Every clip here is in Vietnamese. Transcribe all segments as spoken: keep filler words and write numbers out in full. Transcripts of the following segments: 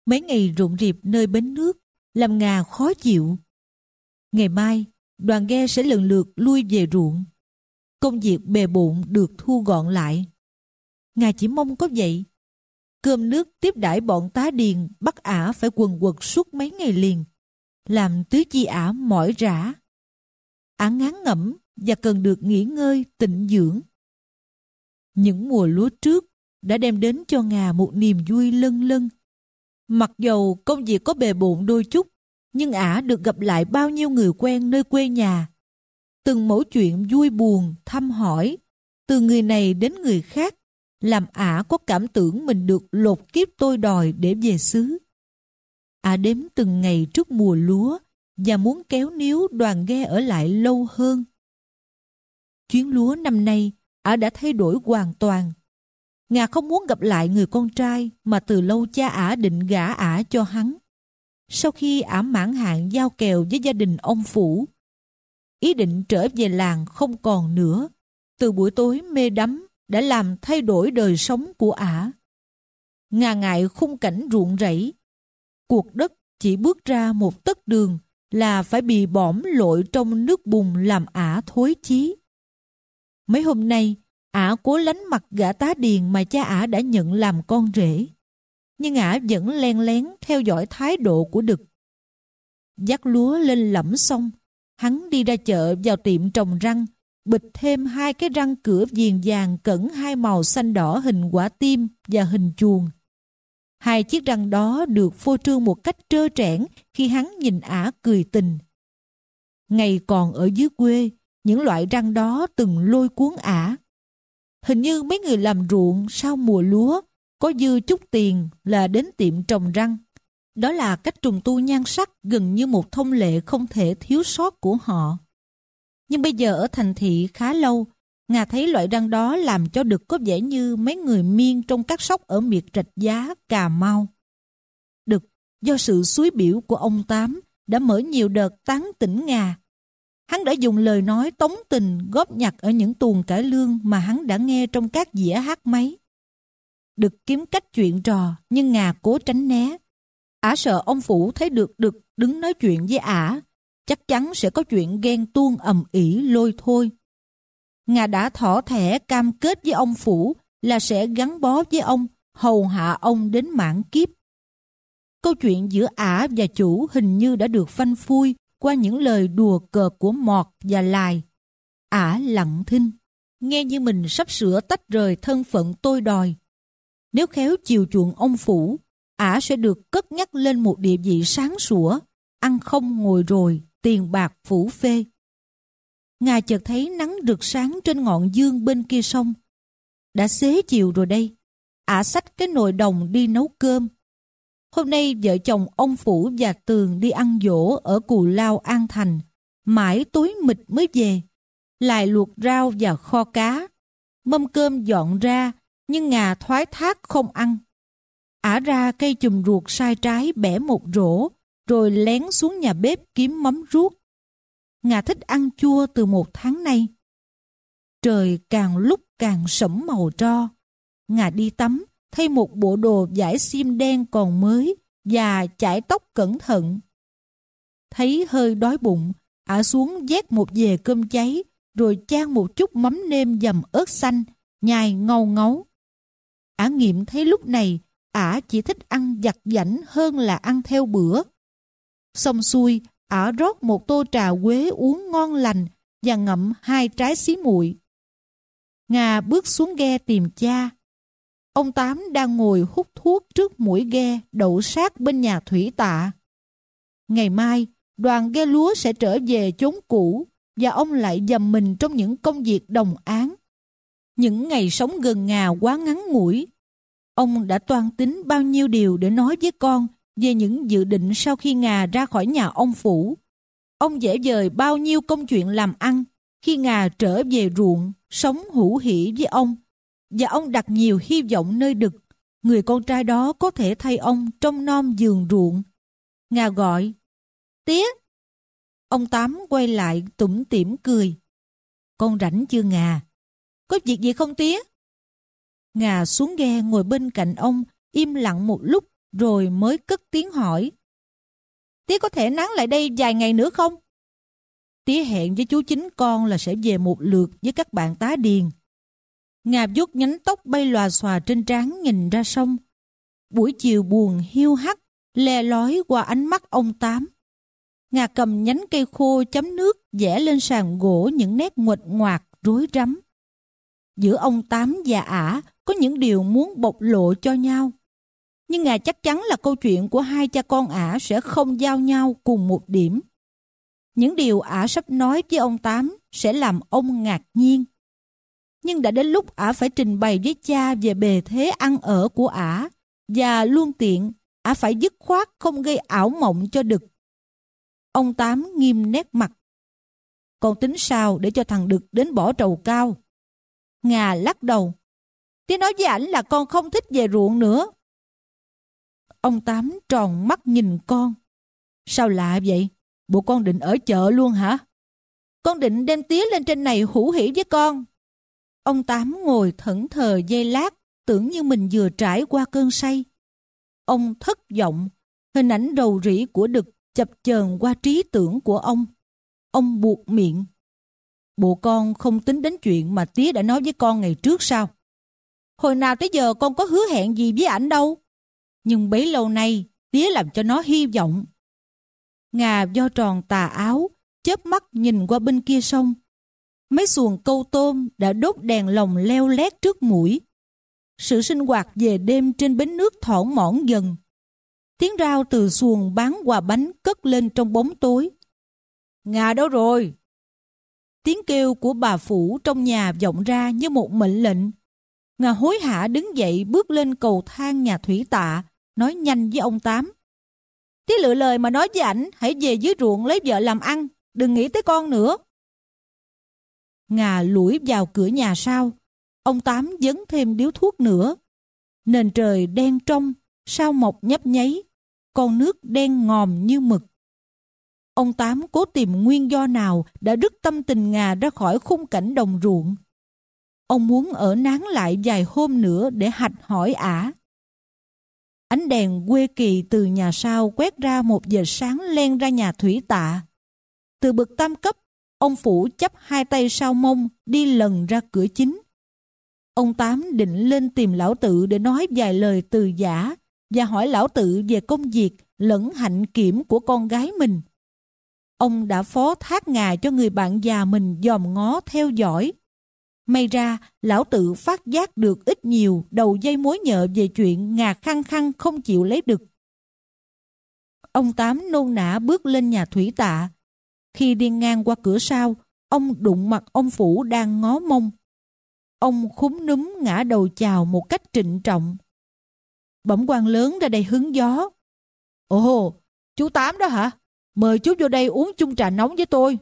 Mấy ngày rộn rịp nơi bến nước làm Ngà khó chịu. Ngày mai, đoàn ghe sẽ lần lượt lui về ruộng. Công việc bề bộn được thu gọn lại. Ngà chỉ mong có vậy. Cơm nước tiếp đãi bọn tá điền bắt ả phải quần quật suốt mấy ngày liền, làm tứ chi ả mỏi rã. Ả ngán ngẩm và cần được nghỉ ngơi tịnh dưỡng. Những mùa lúa trước đã đem đến cho Ngà một niềm vui lân lân. Mặc dầu công việc có bề bộn đôi chút, nhưng ả được gặp lại bao nhiêu người quen nơi quê nhà. Từng mẩu chuyện vui buồn, thăm hỏi, từ người này đến người khác, làm ả có cảm tưởng mình được lột kiếp tôi đòi để về xứ. Ả đếm từng ngày trước mùa lúa và muốn kéo níu đoàn ghe ở lại lâu hơn. Chuyến lúa năm nay, ả đã thay đổi hoàn toàn. Ngà không muốn gặp lại người con trai mà từ lâu cha ả định gả ả cho hắn. Sau khi ả mãn hạn giao kèo với gia đình ông Phủ, ý định trở về làng không còn nữa. Từ buổi tối mê đắm đã làm thay đổi đời sống của ả. Ngà ngại khung cảnh ruộng rẫy. Cuộc đất chỉ bước ra một tấc đường là phải bị bõm lội trong nước bùn làm ả thối chí. Mấy hôm nay, ả cố lánh mặt gã tá điền mà cha ả đã nhận làm con rể. Nhưng ả vẫn len lén theo dõi thái độ của Đực. Dắt lúa lên lẫm xong, hắn đi ra chợ vào tiệm trồng răng, bịch thêm hai cái răng cửa viền vàng cẩn hai màu xanh đỏ hình quả tim và hình chuông. Hai chiếc răng đó được phô trương một cách trơ trẽn khi hắn nhìn ả cười tình. Ngày còn ở dưới quê, những loại răng đó từng lôi cuốn ả. Hình như mấy người làm ruộng sau mùa lúa có dư chút tiền là đến tiệm trồng răng. Đó là cách trùng tu nhan sắc gần như một thông lệ không thể thiếu sót của họ. Nhưng bây giờ ở thành thị khá lâu, Ngà thấy loại răng đó làm cho Đực có vẻ như mấy người miên trong các sóc ở miệt Rạch Giá, Cà Mau. Đực, do sự xúi biểu của ông Tám, đã mở nhiều đợt tán tỉnh Ngà. Hắn đã dùng lời nói tống tình góp nhặt ở những tuồng cải lương mà hắn đã nghe trong các dĩa hát máy. Đực kiếm cách chuyện trò, nhưng Ngà cố tránh né. Ả sợ ông Phủ thấy được Đực đứng nói chuyện với ả, chắc chắn sẽ có chuyện ghen tuông ầm ĩ lôi thôi. Ngà đã thỏ thẻ cam kết với ông Phủ là sẽ gắn bó với ông, hầu hạ ông đến mãn kiếp. Câu chuyện giữa ả và chủ hình như đã được phanh phui qua những lời đùa cợt của Mọt và Lài. Ả lặng thinh, nghe như mình sắp sửa tách rời thân phận tôi đòi. Nếu khéo chiều chuộng ông Phủ, ả sẽ được cất nhắc lên một địa vị sáng sủa, ăn không ngồi rồi, tiền bạc phủ phê. Ngà chợt thấy nắng rực sáng trên ngọn dương bên kia sông. Đã xế chiều rồi đây. Ả xách cái nồi đồng đi nấu cơm. Hôm nay vợ chồng ông Phủ và Tường đi ăn giỗ ở Cù Lao An Thành. Mãi tối mịt mới về. Lại luộc rau và kho cá. Mâm cơm dọn ra, nhưng Ngà thoái thác không ăn. Ả ra cây chùm ruột sai trái bẻ một rổ, rồi lén xuống nhà bếp kiếm mắm ruốc. Ngà thích ăn chua từ một tháng nay. Trời càng lúc càng sẫm màu tro. Ngà đi tắm, thay một bộ đồ vải xiêm đen còn mới và chải tóc cẩn thận. Thấy hơi đói bụng, ả xuống vét một dề cơm cháy, rồi chan một chút mắm nêm dầm ớt xanh, nhai ngâu ngấu. Ả nghiệm thấy lúc này ả chỉ thích ăn vặt vãnh hơn là ăn theo bữa. Xong xuôi, ả rót một tô trà quế uống ngon lành và ngậm hai trái xí muội. Ngà bước xuống ghe tìm cha. Ông Tám đang ngồi hút thuốc trước mũi ghe đậu sát bên nhà thủy tạ. Ngày mai, đoàn ghe lúa sẽ trở về chốn cũ và ông lại dầm mình trong những công việc đồng áng. Những ngày sống gần Ngà quá ngắn ngủi. Ông đã toan tính bao nhiêu điều để nói với con về những dự định sau khi Ngà ra khỏi nhà ông Phủ. Ông dễ dời bao nhiêu công chuyện làm ăn khi Ngà trở về ruộng, sống hữu hỉ với ông. Và ông đặt nhiều hy vọng nơi Đực, người con trai đó có thể thay ông trông nom vườn ruộng. Ngà gọi, tía. Ông Tám quay lại tủm tỉm cười. Con rảnh chưa Ngà? Có việc gì không tía? Ngà xuống ghe ngồi bên cạnh ông, im lặng một lúc rồi mới cất tiếng hỏi. Tía có thể nán lại đây vài ngày nữa không? Tía hẹn với chú chính con là sẽ về một lượt với các bạn tá điền. Ngà vuốt nhánh tóc bay lòa xòa trên trán nhìn ra sông. Buổi chiều buồn hiu hắt, le lói qua ánh mắt ông Tám. Ngà cầm nhánh cây khô chấm nước vẽ lên sàn gỗ những nét nguệch ngoạc rối rắm. Giữa ông Tám và ả có những điều muốn bộc lộ cho nhau. Nhưng Ngà chắc chắn là câu chuyện của hai cha con ả sẽ không giao nhau cùng một điểm. Những điều ả sắp nói với ông Tám sẽ làm ông ngạc nhiên. Nhưng đã đến lúc ả phải trình bày với cha về bề thế ăn ở của ả, và luôn tiện ả phải dứt khoát không gây ảo mộng cho Đực. Ông Tám nghiêm nét mặt. Con tính sao để cho thằng Đực đến bỏ trầu cao? Ngà lắc đầu. Tía nói với ảnh là con không thích về ruộng nữa. Ông Tám tròn mắt nhìn con. Sao lạ vậy? Bộ con định ở chợ luôn hả? Con định đem tía lên trên này hữu hỉ với con. Ông Tám ngồi thẫn thờ giây lát, tưởng như mình vừa trải qua cơn say. Ông thất vọng, hình ảnh rầu rĩ của Đực chập chờn qua trí tưởng của ông. Ông buột miệng. Bộ con không tính đến chuyện mà tía đã nói với con ngày trước sao? Hồi nào tới giờ con có hứa hẹn gì với ảnh đâu. Nhưng bấy lâu nay, tía làm cho nó hy vọng. Ngà vo tròn tà áo, chớp mắt nhìn qua bên kia sông. Mấy xuồng câu tôm đã đốt đèn lồng leo lét trước mũi. Sự sinh hoạt về đêm trên bến nước thỏn mỏn dần. Tiếng rao từ xuồng bán quà bánh cất lên trong bóng tối. Ngà đâu rồi? Tiếng kêu của bà Phủ trong nhà vọng ra như một mệnh lệnh. Ngà hối hả đứng dậy bước lên cầu thang nhà thủy tạ, nói nhanh với ông Tám. Tía lựa lời mà nói với ảnh hãy về dưới ruộng lấy vợ làm ăn, đừng nghĩ tới con nữa. Ngà lủi vào cửa nhà sau. Ông Tám dấn thêm điếu thuốc nữa. Nền trời đen trong, sao mọc nhấp nháy, con nước đen ngòm như mực. Ông Tám cố tìm nguyên do nào đã rứt tâm tình Ngà ra khỏi khung cảnh đồng ruộng. Ông muốn ở nán lại vài hôm nữa để hạch hỏi ả. Ánh đèn quê kỳ từ nhà sau quét ra một giờ sáng len ra nhà thủy tạ. Từ bậc tam cấp, ông Phủ chắp hai tay sau mông đi lần ra cửa chính. Ông Tám định lên tìm lão tự để nói vài lời từ giả và hỏi lão tự về công việc lẫn hạnh kiểm của con gái mình. Ông đã phó thác Ngà cho người bạn già mình dòm ngó theo dõi. May ra lão tự phát giác được ít nhiều đầu dây mối nhợ về chuyện Ngà khăng khăng không chịu lấy Đực. Ông Tám nôn nã bước lên nhà thủy tạ. Khi đi ngang qua cửa sau, ông đụng mặt ông Phủ đang ngó mông. Ông khúm núm ngã đầu chào một cách trịnh trọng. Bẩm quan lớn ra đây hứng gió. Ồ, chú Tám đó hả? Mời chú vô đây uống chung trà nóng với tôi.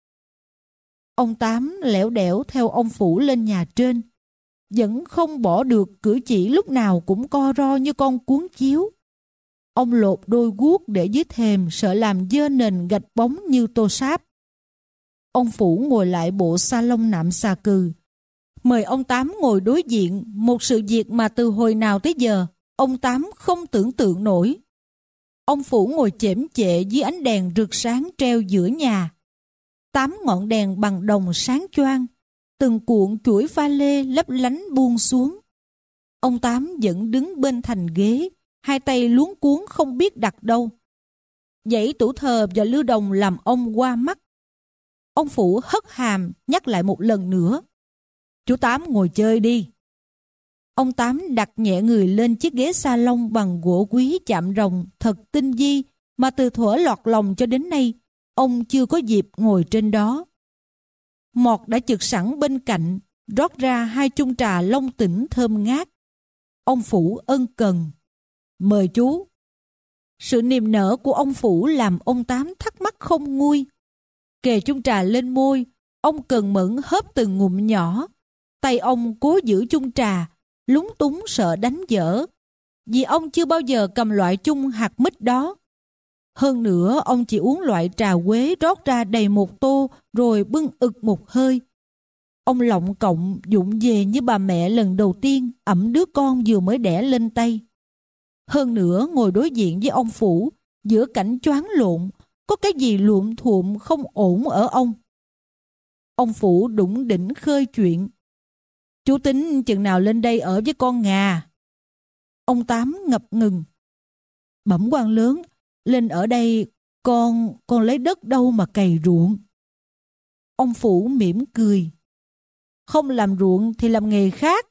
Ông Tám lẻo đẻo theo ông Phủ lên nhà trên. Vẫn không bỏ được cử chỉ lúc nào cũng co ro như con cuốn chiếu. Ông lột đôi guốc để dưới thềm sợ làm dơ nền gạch bóng như tô sáp. Ông Phủ ngồi lại bộ sa lông nạm xà cừ. Mời ông Tám ngồi đối diện một sự việc mà từ hồi nào tới giờ ông Tám không tưởng tượng nổi. Ông Phủ ngồi chễm chệ dưới ánh đèn rực sáng treo giữa nhà. Tám ngọn đèn bằng đồng sáng choang, từng cuộn chuỗi pha lê lấp lánh buông xuống. Ông Tám vẫn đứng bên thành ghế, hai tay luống cuống không biết đặt đâu. Dãy tủ thờ và lư đồng làm ông qua mắt. Ông Phủ hất hàm nhắc lại một lần nữa. Chú Tám ngồi chơi đi. Ông Tám đặt nhẹ người lên chiếc ghế salon bằng gỗ quý chạm rồng thật tinh vi mà từ thuở lọt lòng cho đến nay ông chưa có dịp ngồi trên đó. Mọt đã chực sẵn bên cạnh, rót ra hai chung trà long tỉnh thơm ngát. Ông Phủ ân cần. Mời chú. Sự niềm nở của ông Phủ làm ông Tám thắc mắc không nguôi. Kề chung trà lên môi, ông cần mẫn hớp từng ngụm nhỏ. Tay ông cố giữ chung trà, lúng túng sợ đánh dở, vì ông chưa bao giờ cầm loại chung hạt mít đó. Hơn nữa ông chỉ uống loại trà quế rót ra đầy một tô rồi bưng ực một hơi. Ông lọng cộng vụng về như bà mẹ lần đầu tiên ẵm đứa con vừa mới đẻ lên tay. Hơn nữa ngồi đối diện với ông Phủ, giữa cảnh choáng lộn, có cái gì luộm thuộm không ổn ở ông. Ông Phủ đủng đỉnh khơi chuyện. Chú tính chừng nào lên đây ở với con Ngà? Ông Tám ngập ngừng. Bẩm quan lớn, lên ở đây con, con lấy đất đâu mà cày ruộng? Ông Phủ mỉm cười. Không làm ruộng thì làm nghề khác.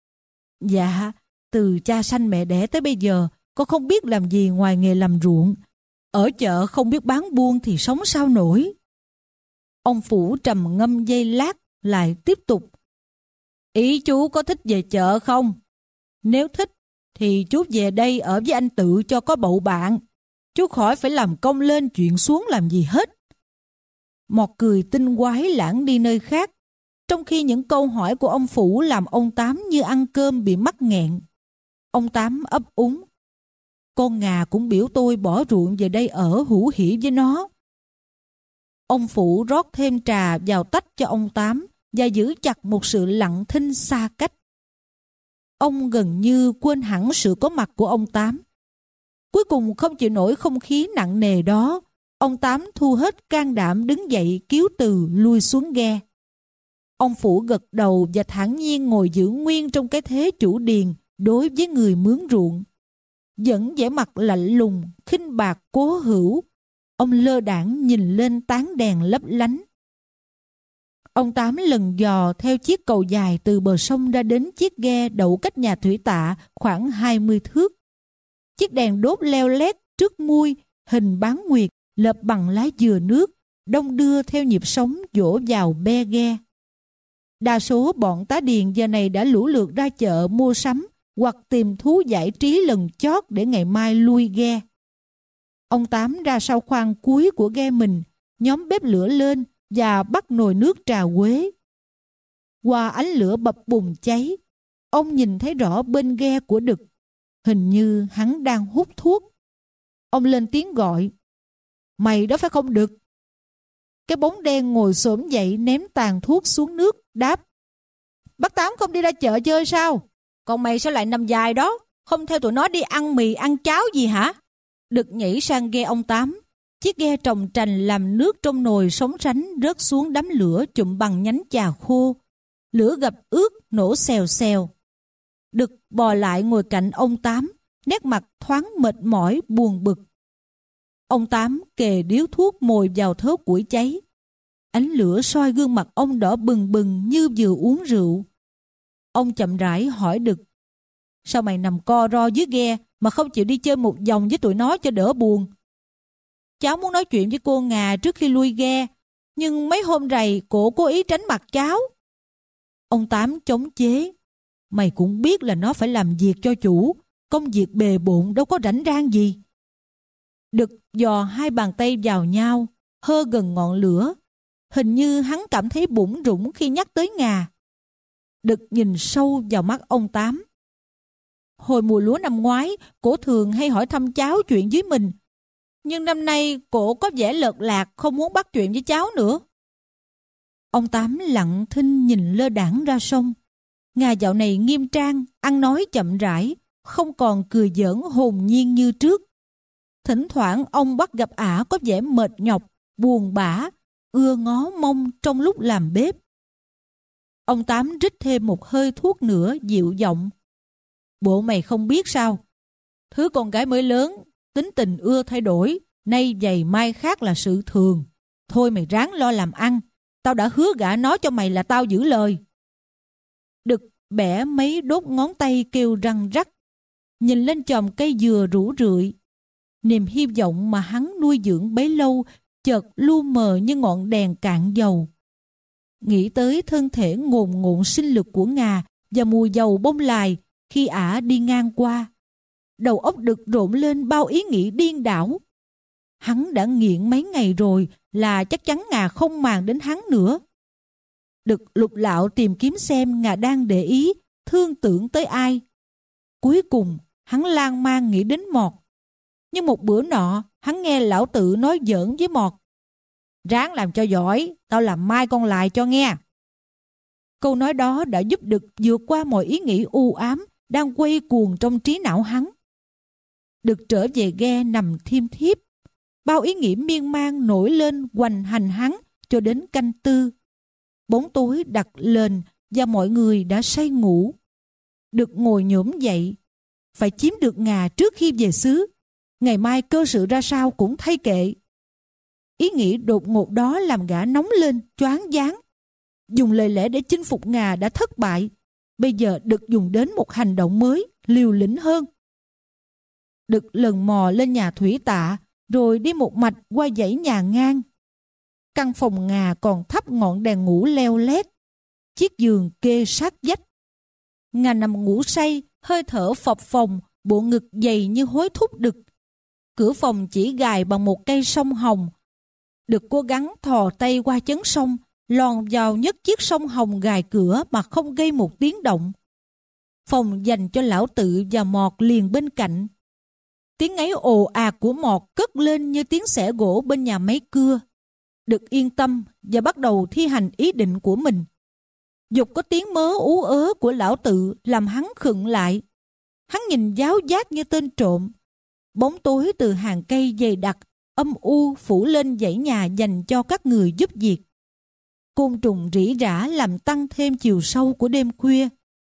Dạ, từ cha sanh mẹ đẻ tới bây giờ, con không biết làm gì ngoài nghề làm ruộng. Ở chợ không biết bán buôn thì sống sao nổi. Ông Phủ trầm ngâm giây lát, lại tiếp tục. Ý chú có thích về chợ không? Nếu thích, thì chú về đây ở với anh Tự cho có bậu bạn. Chú khỏi phải làm công lên chuyện xuống làm gì hết. Mọt cười tinh quái lãng đi nơi khác, trong khi những câu hỏi của ông Phủ làm ông Tám như ăn cơm bị mắc nghẹn. Ông Tám ấp úng. Con Ngà cũng biểu tôi bỏ ruộng về đây ở hữu hỉ với nó. Ông Phủ rót thêm trà vào tách cho ông Tám và giữ chặt một sự lặng thinh xa cách. Ông gần như quên hẳn sự có mặt của ông Tám. Cuối cùng không chịu nổi không khí nặng nề đó, ông Tám thu hết can đảm đứng dậy cứu từ lui xuống ghe. Ông Phủ gật đầu và thản nhiên ngồi giữ nguyên trong cái thế chủ điền đối với người mướn ruộng. Vẫn vẻ mặt lạnh lùng, khinh bạc cố hữu, ông lơ đãng nhìn lên tán đèn lấp lánh. Ông Tám lần dò theo chiếc cầu dài từ bờ sông ra đến chiếc ghe đậu cách nhà thủy tạ khoảng hai mươi thước. Chiếc đèn đốt leo lét trước mui, hình bán nguyệt, lợp bằng lá dừa nước, đông đưa theo nhịp sóng dỗ vào be ghe. Đa số bọn tá điền giờ này đã lũ lượt ra chợ mua sắm hoặc tìm thú giải trí lần chót để ngày mai lui ghe. Ông Tám ra sau khoang cuối của ghe mình, nhóm bếp lửa lên và bắt nồi nước trà quế. Qua ánh lửa bập bùng cháy, ông nhìn thấy rõ bên ghe của Đực. Hình như hắn đang hút thuốc. Ông lên tiếng gọi. Mày đó phải không Đực? Cái bóng đen ngồi xổm dậy ném tàn thuốc xuống nước, đáp. Bác Tám không đi ra chợ chơi sao? Còn mày sao lại nằm dài đó? Không theo tụi nó đi ăn mì ăn cháo gì hả? Đực nhảy sang ghe ông Tám. Chiếc ghe trồng trành làm nước trong nồi sóng sánh rớt xuống đám lửa chụm bằng nhánh chà khô. Lửa gập ướt nổ xèo xèo. Đực bò lại ngồi cạnh ông Tám, nét mặt thoáng mệt mỏi buồn bực. Ông Tám kề điếu thuốc mồi vào thớ củi cháy. Ánh lửa soi gương mặt ông đỏ bừng bừng như vừa uống rượu. Ông chậm rãi hỏi Đực. Sao mày nằm co ro dưới ghe mà không chịu đi chơi một vòng với tụi nó cho đỡ buồn? Cháu muốn nói chuyện với cô Ngà trước khi lui ghe, nhưng mấy hôm rày cổ cố ý tránh mặt cháu. Ông Tám chống chế. Mày cũng biết là nó phải làm việc cho chủ, công việc bề bộn đâu có rảnh rang gì. Đực dò hai bàn tay vào nhau, hơ gần ngọn lửa. Hình như hắn cảm thấy bủn rủn khi nhắc tới Ngà. Đực nhìn sâu vào mắt ông Tám. Hồi mùa lúa năm ngoái, cổ thường hay hỏi thăm cháu chuyện dưới mình. Nhưng năm nay cổ có vẻ lợt lạc, không muốn bắt chuyện với cháu nữa. Ông Tám lặng thinh nhìn lơ đãng ra sông. Ngà dạo này nghiêm trang, ăn nói chậm rãi, không còn cười giỡn hồn nhiên như trước. Thỉnh thoảng ông bắt gặp ả có vẻ mệt nhọc, buồn bã, ưa ngó mông trong lúc làm bếp. Ông Tám rít thêm một hơi thuốc nữa dịu giọng. Bộ mày không biết sao? Thứ con gái mới lớn, tính tình ưa thay đổi, nay vầy mai khác là sự thường. Thôi mày ráng lo làm ăn, tao đã hứa gả nó cho mày là tao giữ lời. Đực bẻ mấy đốt ngón tay kêu răng rắc, nhìn lên chòm cây dừa rủ rượi. Niềm hy vọng mà hắn nuôi dưỡng bấy lâu chợt lu mờ như ngọn đèn cạn dầu. Nghĩ tới thân thể ngồn ngộn sinh lực của Ngà và mùi dầu bông lài khi ả đi ngang qua, đầu óc Đực rộn lên bao ý nghĩ điên đảo. Hắn đã nghiện mấy ngày rồi là chắc chắn Ngà không màng đến hắn nữa. Đực lục lạo tìm kiếm xem Ngà đang để ý, thương tưởng tới ai. Cuối cùng hắn lan man nghĩ đến Mọt. Nhưng một bữa nọ hắn nghe lão Tự nói giỡn với Mọt. Ráng làm cho giỏi, tao làm mai con lại cho nghe. Câu nói đó đã giúp Đực vượt qua mọi ý nghĩ u ám đang quay cuồng trong trí não hắn. Đực trở về ghe nằm thiêm thiếp. Bao ý nghĩ miên man nổi lên hoành hành hắn cho đến canh tư. Bóng tối đặt lên và mọi người đã say ngủ. Đực ngồi nhổm dậy. Phải chiếm được Ngà trước khi về xứ. Ngày mai cơ sự ra sao cũng thay kệ. Ý nghĩ đột ngột đó làm gã nóng lên, choáng váng. Dùng lời lẽ để chinh phục Ngà đã thất bại. Bây giờ Đực dùng đến một hành động mới, liều lĩnh hơn. Đực lần mò lên nhà thủy tạ, rồi đi một mạch qua dãy nhà ngang. Căn phòng Ngà còn thắp ngọn đèn ngủ leo lét. Chiếc giường kê sát vách. Ngà nằm ngủ say, hơi thở phập phồng, bộ ngực dày như hối thúc Đực. Cửa phòng chỉ gài bằng một cây sông hồng. Đực cố gắng thò tay qua chấn sông, lòn vào nhấc chiếc sông hồng gài cửa mà không gây một tiếng động. Phòng dành cho lão tự và Mọt liền bên cạnh. Tiếng ấy ồ ạt của Mọt cất lên như tiếng xẻ gỗ bên nhà máy cưa. Đực yên tâm và bắt đầu thi hành ý định của mình. Dục có tiếng mớ ú ớ của lão tự làm hắn khựng lại. Hắn nhìn giáo giác như tên trộm. Bóng tối từ hàng cây dày đặc, âm u phủ lên dãy nhà dành cho các người giúp việc. Côn trùng rỉ rả làm tăng thêm chiều sâu của đêm khuya.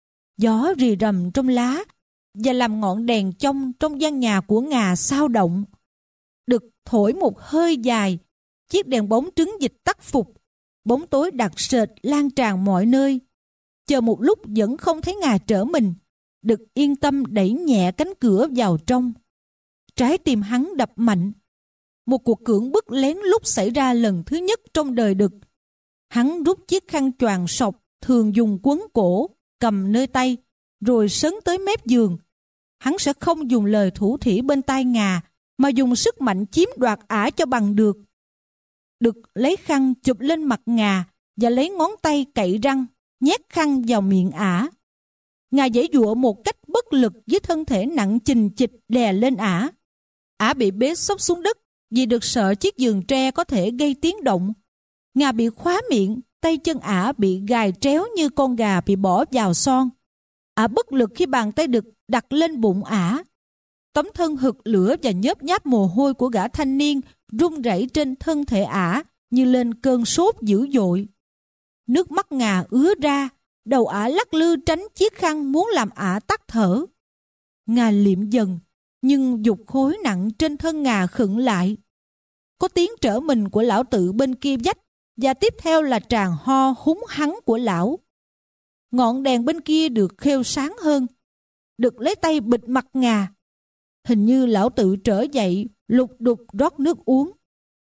Gió rì rầm trong lá và làm ngọn đèn trong trong gian nhà của Ngà sao động. Đực thổi một hơi dài, chiếc đèn bóng trứng dịch tắt phục. Bóng tối đặc sệt lan tràn mọi nơi. Chờ một lúc vẫn không thấy Ngà trở mình. Đực yên tâm đẩy nhẹ cánh cửa vào trong. Trái tim hắn đập mạnh. Một cuộc cưỡng bức lén lút xảy ra lần thứ nhất trong đời Đực. Hắn rút chiếc khăn choàng sọc thường dùng quấn cổ, cầm nơi tay, rồi sấn tới mép giường. Hắn sẽ không dùng lời thủ thỉ bên tai Ngà, mà dùng sức mạnh chiếm đoạt ả cho bằng được. Đực lấy khăn chụp lên mặt Ngà và lấy ngón tay cậy răng, nhét khăn vào miệng ả. Ngà giãy giụa một cách bất lực với thân thể nặng chình chịch đè lên ả. Ả bị bế xốc xuống đất vì Đực sợ chiếc giường tre có thể gây tiếng động. Ngà bị khóa miệng, tay chân ả bị gài tréo như con gà bị bỏ vào son. Ả bất lực khi bàn tay Đực đặt lên bụng ả. Tấm thân hực lửa và nhớp nháp mồ hôi của gã thanh niên run rẩy trên thân thể ả như lên cơn sốt dữ dội. Nước mắt Ngà ứa ra, đầu ả lắc lư tránh chiếc khăn muốn làm ả tắt thở. Ngà liệm dần, nhưng dục khối nặng trên thân Ngà khựng lại. Có tiếng trở mình của lão tự bên kia vách, và tiếp theo là tràng ho húng hắng của lão. Ngọn đèn bên kia được khêu sáng hơn. Đực lấy tay bịt mặt Ngà. Hình như lão tự trở dậy, lục đục rót nước uống.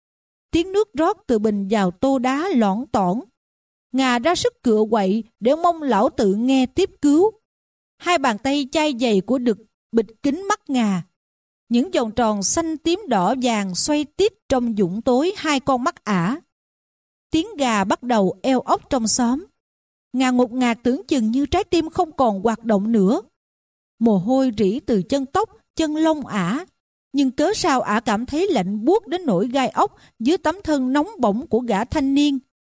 Tiếng nước rót từ bình vào tô đá lõn tõn. Ngà ra sức cựa quậy để mong lão tự nghe tiếp cứu. Hai bàn tay chai dày của Đực bịt kín mắt Ngà. Những vòng tròn xanh tím đỏ vàng xoay tít trong dũng tối hai con mắt ả. Tiếng gà bắt đầu eo ốc trong xóm. Ngà ngột ngạt tưởng chừng như trái tim không còn hoạt động nữa. Mồ hôi rỉ từ chân tóc, chân lông ả. Nhưng cớ sao ả cảm thấy lạnh buốt đến nỗi gai ốc dưới tấm thân nóng bỏng của gã thanh niên.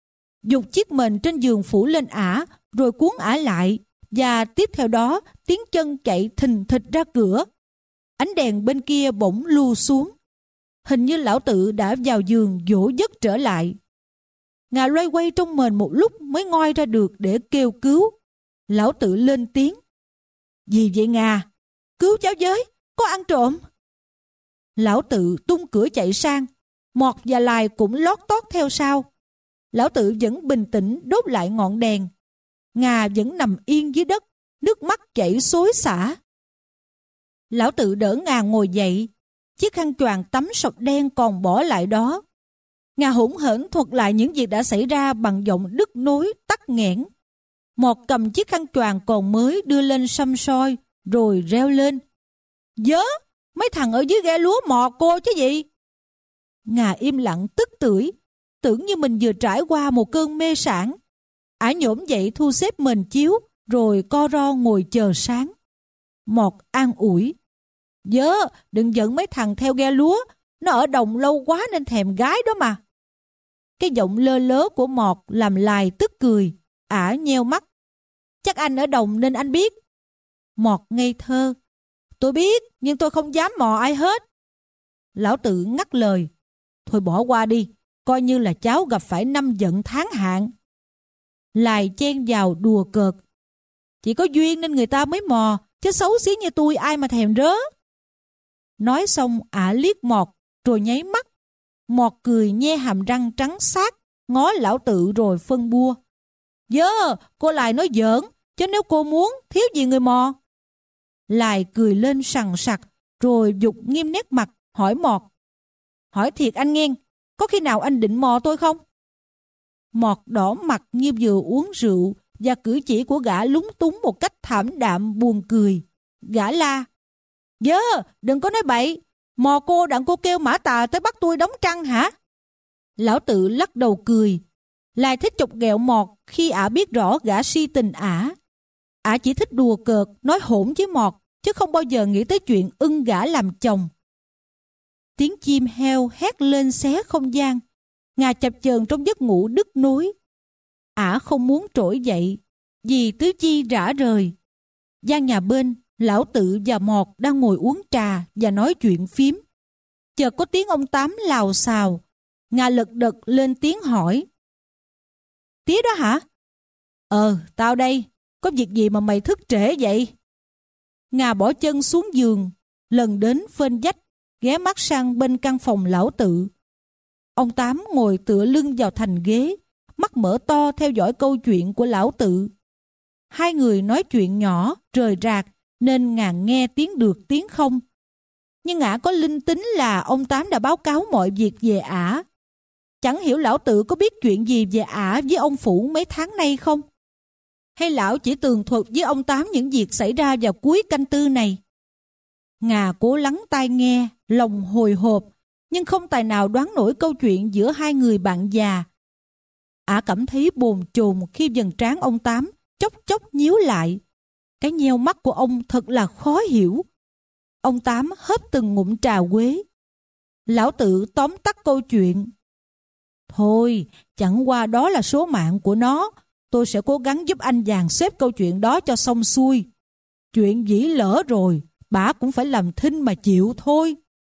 Dục chiếc mền trên giường phủ lên ả, rồi cuốn ả lại. Và tiếp theo đó tiếng chân chạy thình thịch ra cửa. Ánh đèn bên kia bỗng lu xuống. Hình như lão tự đã vào giường dỗ giấc trở lại. Ngà loay quay trong mền một lúc mới ngoi ra được để kêu cứu. Lão tự lên tiếng. Gì vậy Ngà? Cứu cháu với, có ăn trộm. Lão tự tung cửa chạy sang. Mọt và Lài cũng lót tót theo sau. Lão tự vẫn bình tĩnh đốt lại ngọn đèn. Ngà vẫn nằm yên dưới đất, nước mắt chảy xối xả. Lão tự đỡ Ngà ngồi dậy. Chiếc khăn choàng tắm sọc đen còn bỏ lại đó. Ngà hỗn hển thuật lại những việc đã xảy ra bằng giọng đứt nối, tắc nghẽn. Mọt cầm chiếc khăn choàng còn mới đưa lên xăm soi, rồi reo lên. Dớ, mấy thằng ở dưới ghe lúa mò cô chứ gì? Ngà im lặng tức tưởi, tưởng như mình vừa trải qua một cơn mê sảng. Ả nhổm dậy thu xếp mền chiếu, rồi co ro ngồi chờ sáng. Mọt an ủi. Dớ, đừng giận mấy thằng theo ghe lúa, nó ở đồng lâu quá nên thèm gái đó mà. Cái giọng lơ lớ của Mọt làm Lài tức cười. Ả nheo mắt. Chắc anh ở đồng nên anh biết. Mọt ngây thơ. Tôi biết, nhưng tôi không dám mò ai hết. Lão Tự ngắt lời. Thôi bỏ qua đi, coi như là cháu gặp phải năm giận tháng hạn. Lài chen vào đùa cợt. Chỉ có duyên nên người ta mới mò, chứ xấu xí như tôi ai mà thèm rớ. Nói xong ả liếc Mọt rồi nháy mắt. Mọt cười nhe hàm răng trắng xác, ngó Lão Tự rồi phân bua. Dơ, cô Lài nói giỡn, chứ nếu cô muốn, thiếu gì người mò. Lài cười lên sằng sặc, rồi giục nghiêm nét mặt, hỏi Mọt. Hỏi thiệt anh nghe, có khi nào anh định mò tôi không? Mọt đỏ mặt như vừa uống rượu, và cử chỉ của gã lúng túng một cách thảm đạm buồn cười. Gã la. Dơ, đừng có nói bậy, mò cô đặng cô kêu Mã Tà tới bắt tôi đóng trăng hả? Lão Tự lắc đầu cười. Lài thích chọc ghẹo Mọt khi ả biết rõ gã si tình ả. Ả chỉ thích đùa cợt, nói hỗn với Mọt, chứ không bao giờ nghĩ tới chuyện ưng gã làm chồng. Tiếng chim heo hét lên xé không gian. Ngà chập chờn trong giấc ngủ đứt nối. Ả không muốn trỗi dậy, vì tứ chi rã rời. Gian nhà bên, Lão Tự và Mọt đang ngồi uống trà và nói chuyện phím. Chợt có tiếng ông Tám lào xào. Ngà lật đật lên tiếng hỏi. Tía đó hả? Ờ, tao đây. Có việc gì mà mày thức trễ vậy? Ngà bỏ chân xuống giường, lần đến phên vách, ghé mắt sang bên căn phòng Lão Tự. Ông Tám ngồi tựa lưng vào thành ghế, mắt mở to theo dõi câu chuyện của Lão Tự. Hai người nói chuyện nhỏ, rời rạc, nên Ngà nghe tiếng được tiếng không. Nhưng ả có linh tính là ông Tám đã báo cáo mọi việc về ả. Chẳng hiểu Lão Tự có biết chuyện gì về ả với ông Phủ mấy tháng nay không? Hay lão chỉ tường thuật với ông Tám những việc xảy ra vào cuối canh tư này? Ngà cố lắng tai nghe, lòng hồi hộp, nhưng không tài nào đoán nổi câu chuyện giữa hai người bạn già. Ả cảm thấy bồn chồn khi dần trán ông Tám chốc chốc nhíu lại. Cái nheo mắt của ông thật là khó hiểu. Ông Tám hớp từng ngụm trà quế. Lão Tự tóm tắt câu chuyện. Thôi, chẳng qua đó là số mạng của nó. Tôi sẽ cố gắng giúp anh dàn xếp câu chuyện đó cho xong xuôi. Chuyện dĩ lỡ rồi, bả cũng phải làm thinh mà chịu thôi.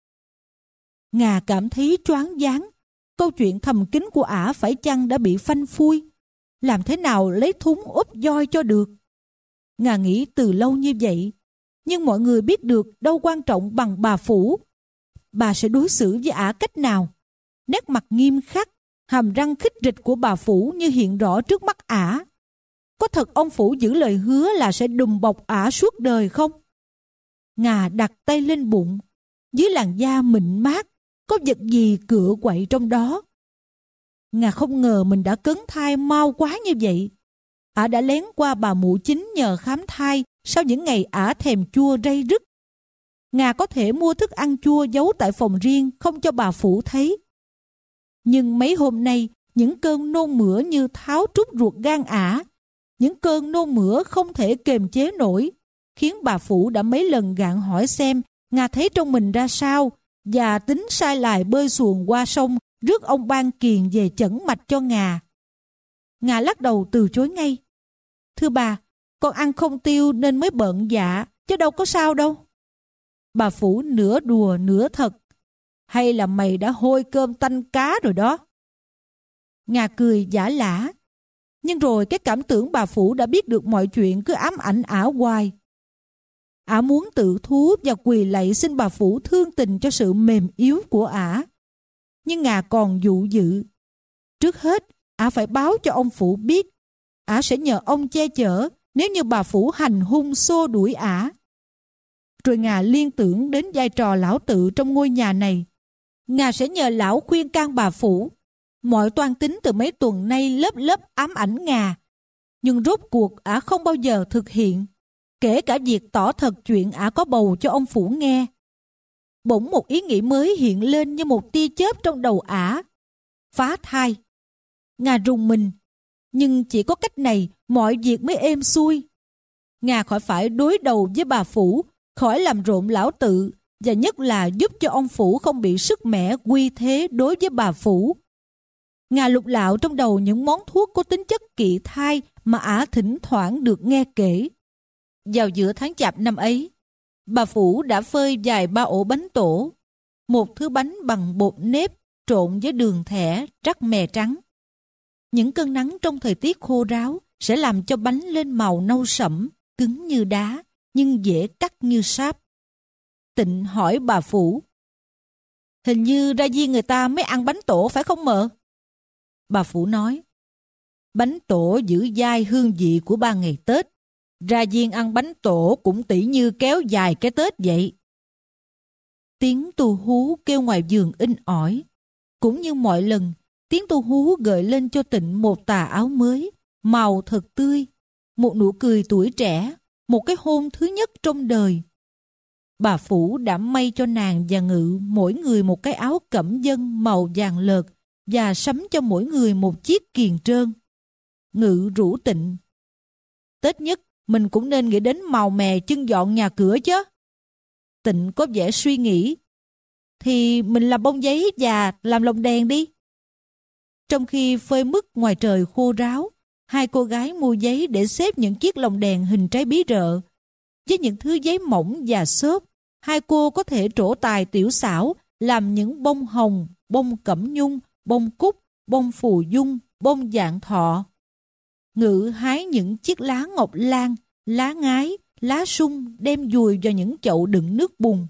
Ngà cảm thấy choáng váng. Câu chuyện thầm kín của ả phải chăng đã bị phanh phui? Làm thế nào lấy thúng úp voi cho được? Ngà nghĩ từ lâu như vậy. Nhưng mọi người biết được đâu quan trọng bằng bà Phủ. Bà sẽ đối xử với ả cách nào? Nét mặt nghiêm khắc, hàm răng khích rịch của bà Phủ như hiện rõ trước mắt ả. Có thật ông Phủ giữ lời hứa là sẽ đùm bọc ả suốt đời không? Ngà đặt tay lên bụng. Dưới làn da mịn mát, có vật gì cựa quậy trong đó. Ngà không ngờ mình đã cấn thai mau quá như vậy. Ả đã lén qua bà mụ chính nhờ khám thai sau những ngày ả thèm chua ray rứt. Ngà có thể mua thức ăn chua giấu tại phòng riêng không cho bà Phủ thấy. Nhưng mấy hôm nay, những cơn nôn mửa như tháo trút ruột gan ả, những cơn nôn mửa không thể kềm chế nổi, khiến bà Phủ đã mấy lần gạn hỏi xem Ngà thấy trong mình ra sao, và tính sai lài bơi xuồng qua sông rước ông Ban Kiền về chẩn mạch cho Ngà. Ngà lắc đầu từ chối ngay. Thưa bà, con ăn không tiêu nên mới bận dạ, chứ đâu có sao đâu. Bà Phủ nửa đùa nửa thật. Hay là mày đã hôi cơm tanh cá rồi đó? Ngà cười giả lả. Nhưng rồi cái cảm tưởng bà Phủ đã biết được mọi chuyện cứ ám ảnh ả hoài. Ả muốn tự thú và quỳ lạy xin bà Phủ thương tình cho sự mềm yếu của ả. Nhưng Ngà còn dụ dự. Trước hết, ả phải báo cho ông Phủ biết. Ả sẽ nhờ ông che chở nếu như bà Phủ hành hung xô đuổi ả. Rồi Ngà liên tưởng đến vai trò Lão Tự trong ngôi nhà này. Ngà sẽ nhờ lão khuyên can bà Phủ. Mọi toan tính từ mấy tuần nay lớp lớp ám ảnh Ngà. Nhưng rốt cuộc ả không bao giờ thực hiện. Kể cả việc tỏ thật chuyện ả có bầu cho ông Phủ nghe. Bỗng một ý nghĩ mới hiện lên như một tia chớp trong đầu ả. Phá thai. Ngà rùng mình. Nhưng chỉ có cách này mọi việc mới êm xuôi. Ngà khỏi phải đối đầu với bà Phủ, khỏi làm rộn Lão Tự, và nhất là giúp cho ông Phủ không bị sức mẻ quy thế đối với bà Phủ. Ngà lục lạo trong đầu những món thuốc có tính chất kỵ thai mà ả thỉnh thoảng được nghe kể. Vào giữa tháng chạp năm ấy, Bà Phủ đã phơi vài ba ổ bánh tổ, một thứ bánh bằng bột nếp trộn với đường thẻ rắc mè trắng. Những cơn nắng trong thời tiết khô ráo sẽ làm cho bánh lên màu nâu sẫm, cứng như đá, nhưng dễ cắt như sáp. Tịnh hỏi bà Phủ: "Hình như ra viên người ta mới ăn bánh tổ phải không mợ?" Bà Phủ nói: "Bánh tổ giữ dai hương vị của ba ngày Tết. Ra viên ăn bánh tổ cũng tỉ như kéo dài cái Tết vậy." Tiếng tu hú kêu ngoài vườn inh ỏi. Cũng như mọi lần, tiếng tu hú gợi lên cho Tịnh một tà áo mới, màu thật tươi, một nụ cười tuổi trẻ, một cái hôn thứ nhất trong đời. Bà Phủ đã may cho nàng và Ngự mỗi người một cái áo cẩm dân màu vàng lợt và sắm cho mỗi người một chiếc kiền trơn. Ngự rủ Tịnh: "Tết nhất mình cũng nên nghĩ đến màu mè chân dọn nhà cửa chứ." Tịnh có vẻ suy nghĩ: "Thì mình làm bông giấy và làm lồng đèn đi." Trong khi phơi mứt ngoài trời khô ráo, hai cô gái mua giấy để xếp những chiếc lồng đèn hình trái bí rợ. Với những thứ giấy mỏng và xốp, hai cô có thể trổ tài tiểu xảo làm những bông hồng, bông cẩm nhung, bông cúc, bông phù dung, bông vạn thọ. Ngự hái những chiếc lá ngọc lan, lá ngái, lá sung đem dùi vào những chậu đựng nước bùn.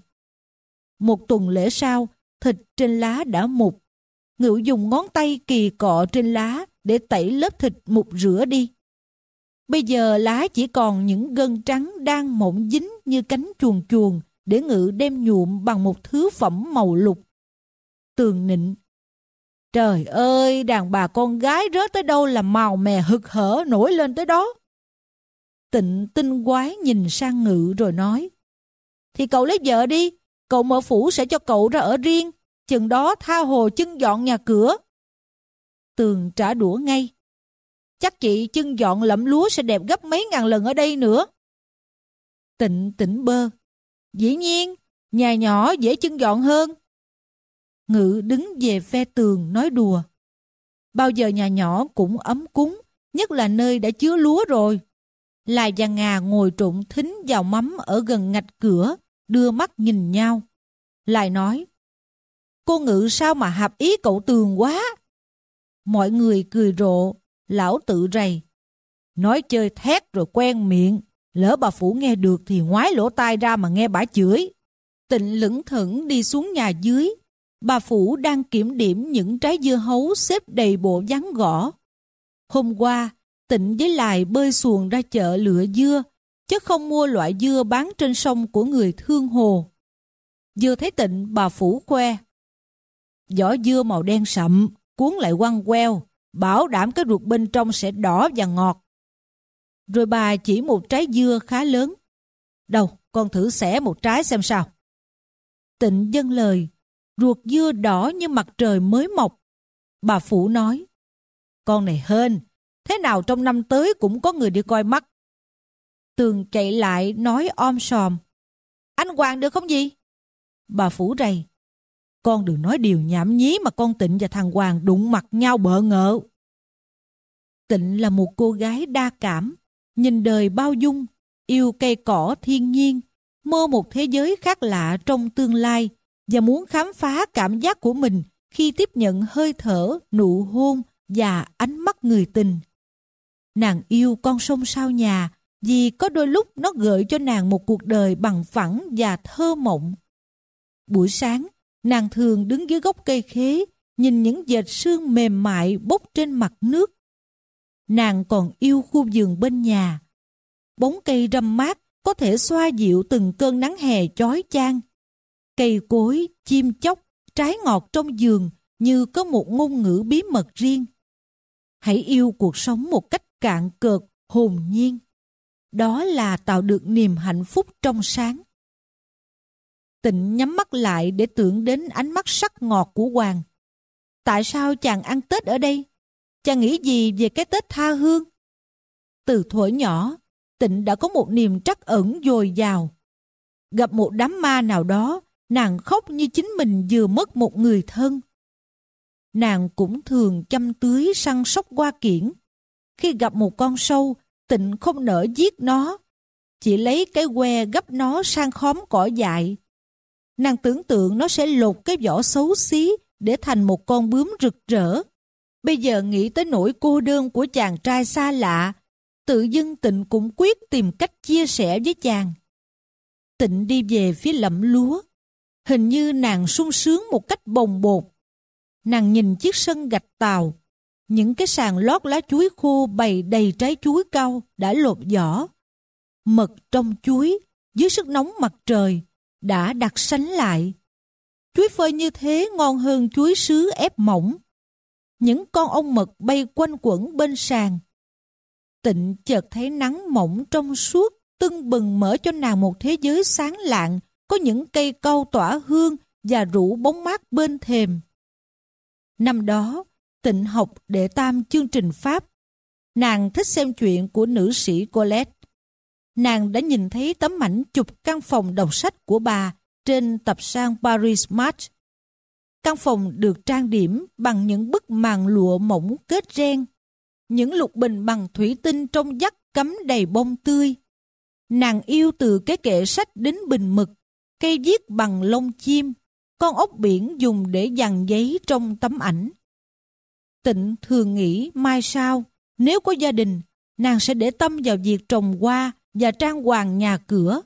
Một tuần lễ sau, thịt trên lá đã mục. Ngự dùng ngón tay kỳ cọ trên lá để tẩy lớp thịt mục rửa đi. Bây giờ lá chỉ còn những gân trắng đang mỏng dính như cánh chuồn chuồn để Ngự đem nhuộm bằng một thứ phẩm màu lục. Tường nịnh: "Trời ơi, đàn bà con gái rớt tới đâu là màu mè hực hở nổi lên tới đó." Tịnh tinh quái nhìn sang Ngự rồi nói: "Thì cậu lấy vợ đi, cậu mợ Phủ sẽ cho cậu ra ở riêng, chừng đó tha hồ chân dọn nhà cửa." Tường trả đũa ngay: "Chắc chị chân dọn lẫm lúa sẽ đẹp gấp mấy ngàn lần ở đây nữa." Tịnh tỉnh bơ: "Dĩ nhiên, nhà nhỏ dễ chân dọn hơn." Ngự đứng về phe Tường nói đùa: "Bao giờ nhà nhỏ cũng ấm cúng, nhất là nơi đã chứa lúa rồi." Lai và Ngà ngồi trụng thính vào mắm ở gần ngạch cửa, đưa mắt nhìn nhau. Lai nói: "Cô Ngự sao mà hợp ý cậu Tường quá." Mọi người cười rộ. Lão tự rầy: "Nói chơi thét rồi quen miệng, lỡ bà Phủ nghe được thì ngoái lỗ tai ra mà nghe bả chửi." Tịnh lững thững đi xuống nhà dưới. Bà Phủ đang kiểm điểm những trái dưa hấu xếp đầy bộ ván gõ. Hôm qua, Tịnh với Lài bơi xuồng ra chợ lựa dưa, chứ không mua loại dưa bán trên sông của người thương hồ. Vừa thấy Tịnh, bà Phủ khoe: "Vỏ dưa màu đen sậm, cuốn lại quăng queo, bảo đảm cái ruột bên trong sẽ đỏ và ngọt." Rồi bà chỉ một trái dưa khá lớn: "Đâu, con thử xẻ một trái xem sao." Tịnh dâng lời. Ruột dưa đỏ như mặt trời mới mọc. Bà Phủ nói: "Con này hên, thế nào trong năm tới cũng có người đi coi mắt." Tường chạy lại nói om sòm: "Anh Hoàng được không gì?" Bà Phủ rầy: "Con đừng nói điều nhảm nhí mà con Tịnh và thằng Hoàng đụng mặt nhau bợ ngợ." Tịnh là một cô gái đa cảm, nhìn đời bao dung, yêu cây cỏ thiên nhiên, mơ một thế giới khác lạ trong tương lai và muốn khám phá cảm giác của mình khi tiếp nhận hơi thở, nụ hôn và ánh mắt người tình. Nàng yêu con sông sau nhà vì có đôi lúc nó gợi cho nàng một cuộc đời bằng phẳng và thơ mộng. Buổi sáng, nàng thường đứng dưới gốc cây khế, nhìn những vệt sương mềm mại bốc trên mặt nước. Nàng còn yêu khu vườn bên nhà. Bóng cây râm mát có thể xoa dịu từng cơn nắng hè chói chang. Cây cối, chim chóc, trái ngọt trong vườn như có một ngôn ngữ bí mật riêng. Hãy yêu cuộc sống một cách cạn cợt, hồn nhiên. Đó là tạo được niềm hạnh phúc trong sáng. Tịnh nhắm mắt lại để tưởng đến ánh mắt sắc ngọt của Hoàng. Tại sao chàng ăn Tết ở đây? Chàng nghĩ gì về cái Tết tha hương? Từ thuở nhỏ, Tịnh đã có một niềm trắc ẩn dồi dào. Gặp một đám ma nào đó, nàng khóc như chính mình vừa mất một người thân. Nàng cũng thường chăm tưới săn sóc hoa kiển. Khi gặp một con sâu, Tịnh không nỡ giết nó. chỉ lấy cái que gấp nó sang khóm cỏ dại. Nàng tưởng tượng nó sẽ lột cái vỏ xấu xí để thành một con bướm rực rỡ. Bây giờ nghĩ tới nỗi cô đơn của chàng trai xa lạ, tự dưng Tịnh cũng quyết tìm cách chia sẻ với chàng. Tịnh đi về phía lẫm lúa. Hình như nàng sung sướng một cách bồng bột. Nàng nhìn chiếc sân gạch tàu, những cái sàn lót lá chuối khô bày đầy trái chuối cau đã lột vỏ. Mật trong chuối dưới sức nóng mặt trời đã đặc sánh lại. Chuối phơi như thế ngon hơn chuối sứ ép mỏng. Những con ong mật bay quanh quẩn bên sàn. Tịnh chợt thấy nắng mỏng trong suốt tưng bừng mở cho nàng một thế giới sáng lạng, có những cây cau tỏa hương và rủ bóng mát bên thềm. Năm đó, Tịnh học đệ tam chương trình Pháp. Nàng thích xem chuyện của nữ sĩ Colette. Nàng đã nhìn thấy tấm ảnh chụp căn phòng đọc sách của bà trên tập san Paris Match. Căn phòng được trang điểm bằng những bức màn lụa mỏng kết ren, những lục bình bằng thủy tinh trong vắt cắm đầy bông tươi. Nàng yêu từ cái kệ sách đến bình mực, cây viết bằng lông chim, con ốc biển dùng để dằn giấy trong tấm ảnh. Tịnh thường nghĩ mai sau, nếu có gia đình, nàng sẽ để tâm vào việc trồng hoa và trang hoàng nhà cửa.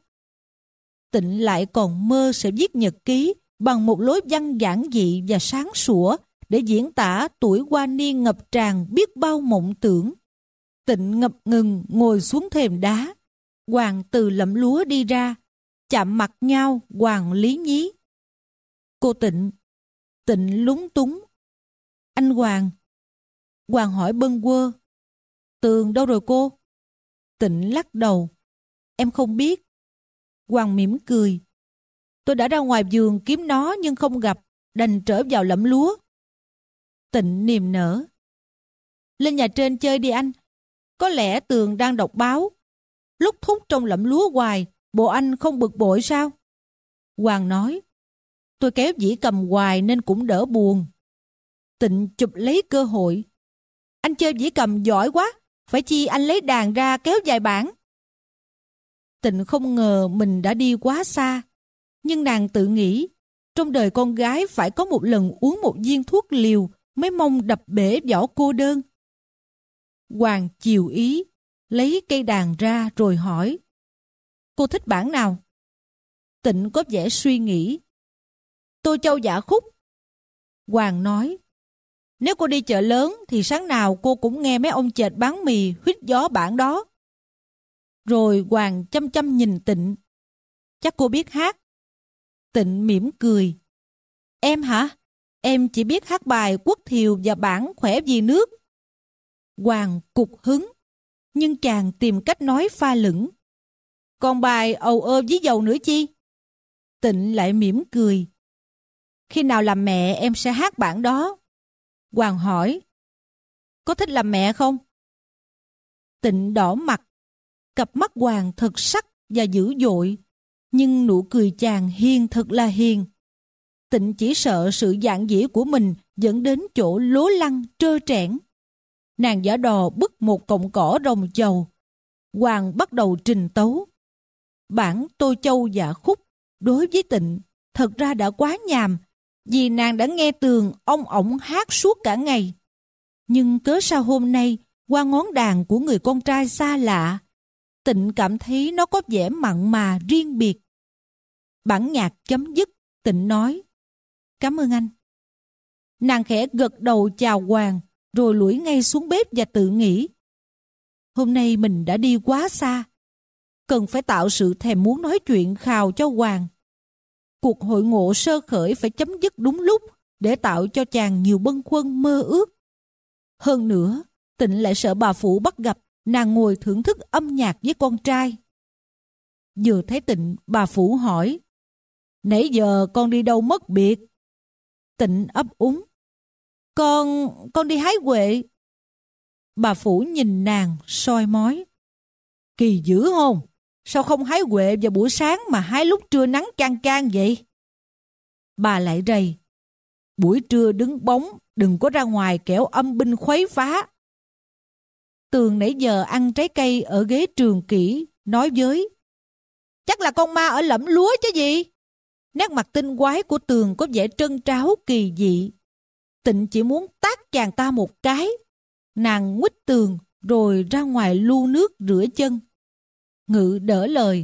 Tịnh lại còn mơ sẽ viết nhật ký bằng một lối văn giản dị và sáng sủa để diễn tả tuổi hoa niên ngập tràn biết bao mộng tưởng. Tịnh ngập ngừng ngồi xuống thềm đá. Hoàng từ lẫm lúa đi ra, chạm mặt nhau Hoàng lý nhí. Cô Tịnh. Tịnh lúng túng. Anh Hoàng. Hoàng hỏi bâng quơ. Tường đâu rồi cô? Tịnh lắc đầu. Em không biết. Hoàng mỉm cười. Tôi đã ra ngoài vườn kiếm nó nhưng không gặp, đành trở vào lẫm lúa. Tịnh niềm nở. Lên nhà trên chơi đi anh. Có lẽ Tường đang đọc báo. Lúc thúc trong lẫm lúa hoài, bộ anh không bực bội sao? Hoàng nói. Tôi kéo dĩ cầm hoài nên cũng đỡ buồn. Tịnh chụp lấy cơ hội. Anh chơi dĩ cầm giỏi quá, phải chi anh lấy đàn ra kéo vài bản. Tịnh không ngờ mình đã đi quá xa, nhưng nàng tự nghĩ, trong đời con gái phải có một lần uống một viên thuốc liều mới mong đập bể vỏ cô đơn. Hoàng chiều ý, lấy cây đàn ra rồi hỏi. Cô thích bản nào? Tịnh có vẻ suy nghĩ. Tôi Châu Dạ Khúc. Hoàng nói. Nếu cô đi chợ lớn thì sáng nào cô cũng nghe mấy ông chệt bán mì huýt gió bản đó. Rồi Hoàng chăm chăm nhìn Tịnh. Chắc cô biết hát. Tịnh mỉm cười. Em hả? Em chỉ biết hát bài Quốc Thiều và bản Khỏe Vì Nước. Hoàng cục hứng, nhưng chàng tìm cách nói pha lửng. Còn bài Ầu Ơ Với Dầu nữa chi? Tịnh lại mỉm cười. Khi nào làm mẹ em sẽ hát bản đó. Hoàng hỏi. Có thích làm mẹ không? Tịnh đỏ mặt. Cặp mắt Hoàng thật sắc và dữ dội, nhưng nụ cười chàng hiền thật là hiền. Tịnh chỉ sợ sự dạn dĩ của mình dẫn đến chỗ lố lăng trơ trẽn. Nàng giả đò bứt một cọng cỏ rồng chầu. Hoàng bắt đầu trình tấu. Bản Tô Châu Dạ Khúc đối với Tịnh thật ra đã quá nhàm, vì nàng đã nghe Tường ông ổng hát suốt cả ngày. Nhưng cớ sao hôm nay, qua ngón đàn của người con trai xa lạ, Tịnh cảm thấy nó có vẻ mặn mà riêng biệt. Bản nhạc chấm dứt, Tịnh nói. Cảm ơn anh. Nàng khẽ gật đầu chào Hoàng, rồi lủi ngay xuống bếp và tự nghĩ. Hôm nay mình đã đi quá xa. Cần phải tạo sự thèm muốn nói chuyện khào cho Hoàng. Cuộc hội ngộ sơ khởi phải chấm dứt đúng lúc để tạo cho chàng nhiều bâng khuâng mơ ước. Hơn nữa, Tịnh lại sợ bà Phụ bắt gặp nàng ngồi thưởng thức âm nhạc với con trai. Vừa thấy Tịnh, bà Phụ hỏi. Nãy giờ con đi đâu mất biệt? Tịnh ấp úng. Con, con đi hái huệ. Bà Phụ nhìn nàng, soi mói. Kỳ dữ không? Sao không hái huệ vào buổi sáng mà hái lúc trưa nắng chang chang vậy? Bà lại rầy. Buổi trưa đứng bóng, đừng có ra ngoài kẻo âm binh khuấy phá. Tường nãy giờ ăn trái cây ở ghế trường kỷ, nói với. Chắc là con ma ở lẫm lúa chứ gì. Nét mặt tinh quái của Tường có vẻ trân tráo kỳ dị. Tịnh chỉ muốn tát chàng ta một cái. Nàng nguýt Tường rồi ra ngoài lu nước rửa chân. Ngự đỡ lời.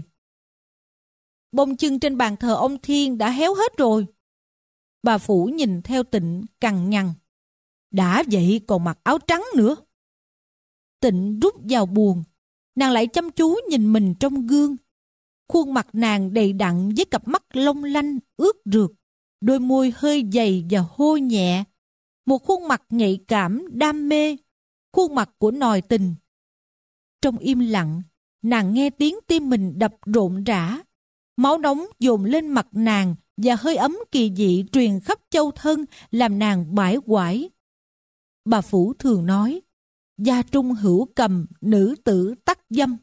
Bông chân trên bàn thờ ông Thiên đã héo hết rồi. Bà Phủ nhìn theo Tịnh cằn nhằn. Đã vậy còn mặc áo trắng nữa. Tịnh rút vào buồng. Nàng lại chăm chú nhìn mình trong gương. Khuôn mặt nàng đầy đặn với cặp mắt long lanh, ướt rượt, đôi môi hơi dày và hôi nhẹ. Một khuôn mặt nhạy cảm, đam mê, khuôn mặt của nòi tình. Trong im lặng, nàng nghe tiếng tim mình đập rộn rã. Máu nóng dồn lên mặt nàng và hơi ấm kỳ dị truyền khắp châu thân làm nàng bãi quải. Bà Phủ thường nói, gia trung hữu cầm, nữ tử tắc dâm.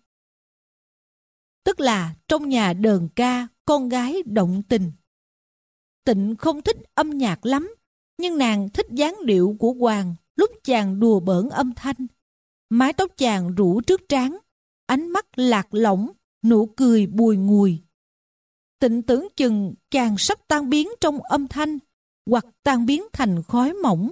Tức là trong nhà đờn ca, con gái động tình. Tịnh không thích âm nhạc lắm, nhưng nàng thích dáng điệu của Hoàng lúc chàng đùa bỡn âm thanh. Mái tóc chàng rủ trước trán, ánh mắt lạc lõng, nụ cười bùi ngùi. Tịnh tưởng chừng chàng sắp tan biến trong âm thanh, hoặc tan biến thành khói mỏng.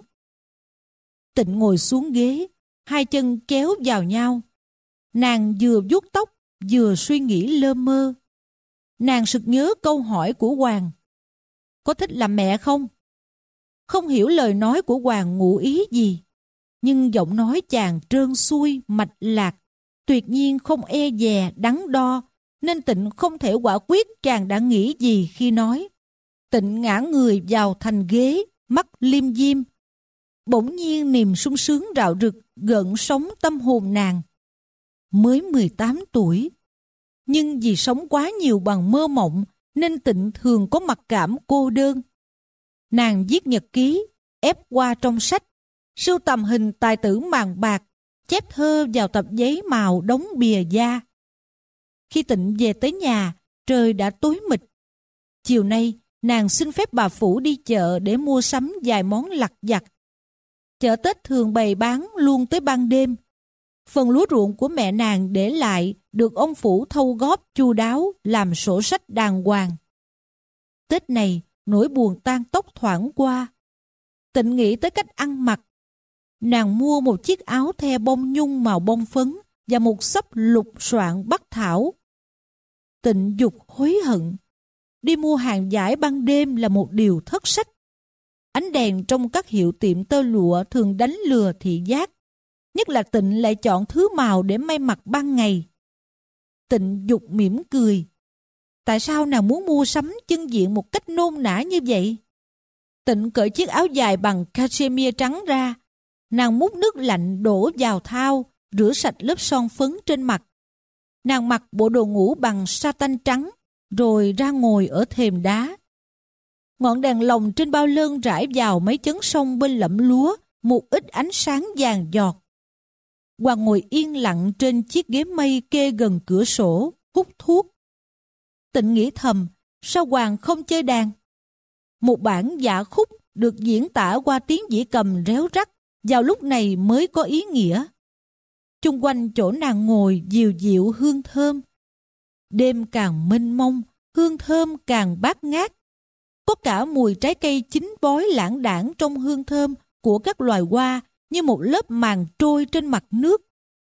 Tịnh ngồi xuống ghế, hai chân kéo vào nhau. Nàng vừa vuốt tóc, vừa suy nghĩ lơ mơ. Nàng sực nhớ câu hỏi của Hoàng. Có thích làm mẹ không? Không hiểu lời nói của Hoàng ngụ ý gì, nhưng giọng nói chàng trơn xuôi, mạch lạc, tuyệt nhiên không e dè, đắn đo, nên Tịnh không thể quả quyết chàng đã nghĩ gì khi nói. Tịnh ngã người vào thành ghế, mắt liêm diêm. Bỗng nhiên niềm sung sướng rạo rực gợn sóng tâm hồn nàng. Mới mười tám tuổi, nhưng vì sống quá nhiều bằng mơ mộng nên Tịnh thường có mặc cảm cô đơn. Nàng viết nhật ký, ép qua trong sách, sưu tầm hình tài tử màng bạc, chép thơ vào tập giấy màu đóng bìa da. Khi Tịnh về tới nhà, trời đã tối mịt. Chiều nay, nàng xin phép bà Phủ đi chợ để mua sắm vài món lặt vặt. Chợ Tết thường bày bán luôn tới ban đêm. Phần lúa ruộng của mẹ nàng để lại được ông Phủ thâu góp chu đáo, làm sổ sách đàng hoàng. Tết này, nỗi buồn tan tóc thoảng qua. Tịnh nghĩ tới cách ăn mặc. Nàng mua một chiếc áo the bông nhung màu bông phấn và một xấp lục soạn bắc thảo. Tịnh dục hối hận. Đi mua hàng vải ban đêm là một điều thất sách. Ánh đèn trong các hiệu tiệm tơ lụa thường đánh lừa thị giác. Nhất là Tịnh lại chọn thứ màu để may mặc ban ngày. Tịnh dục mỉm cười. Tại sao nàng muốn mua sắm chân diện một cách nôn nã như vậy? Tịnh cởi chiếc áo dài bằng cashmere trắng ra. Nàng múc nước lạnh đổ vào thau, rửa sạch lớp son phấn trên mặt. Nàng mặc bộ đồ ngủ bằng satin trắng, rồi ra ngồi ở thềm đá. Ngọn đèn lồng trên bao lơn rải vào mấy chấn sông bên lẫm lúa, một ít ánh sáng vàng giọt. Hoàng ngồi yên lặng trên chiếc ghế mây kê gần cửa sổ, hút thuốc. Tịnh nghĩ thầm, sao Hoàng không chơi đàn? Một bản dạ khúc được diễn tả qua tiếng dĩ cầm réo rắt, vào lúc này mới có ý nghĩa. Chung quanh chỗ nàng ngồi dịu dịu hương thơm. Đêm càng mênh mông, hương thơm càng bát ngát. Có cả mùi trái cây chín bói lãng đãng trong hương thơm của các loài hoa như một lớp màn trôi trên mặt nước.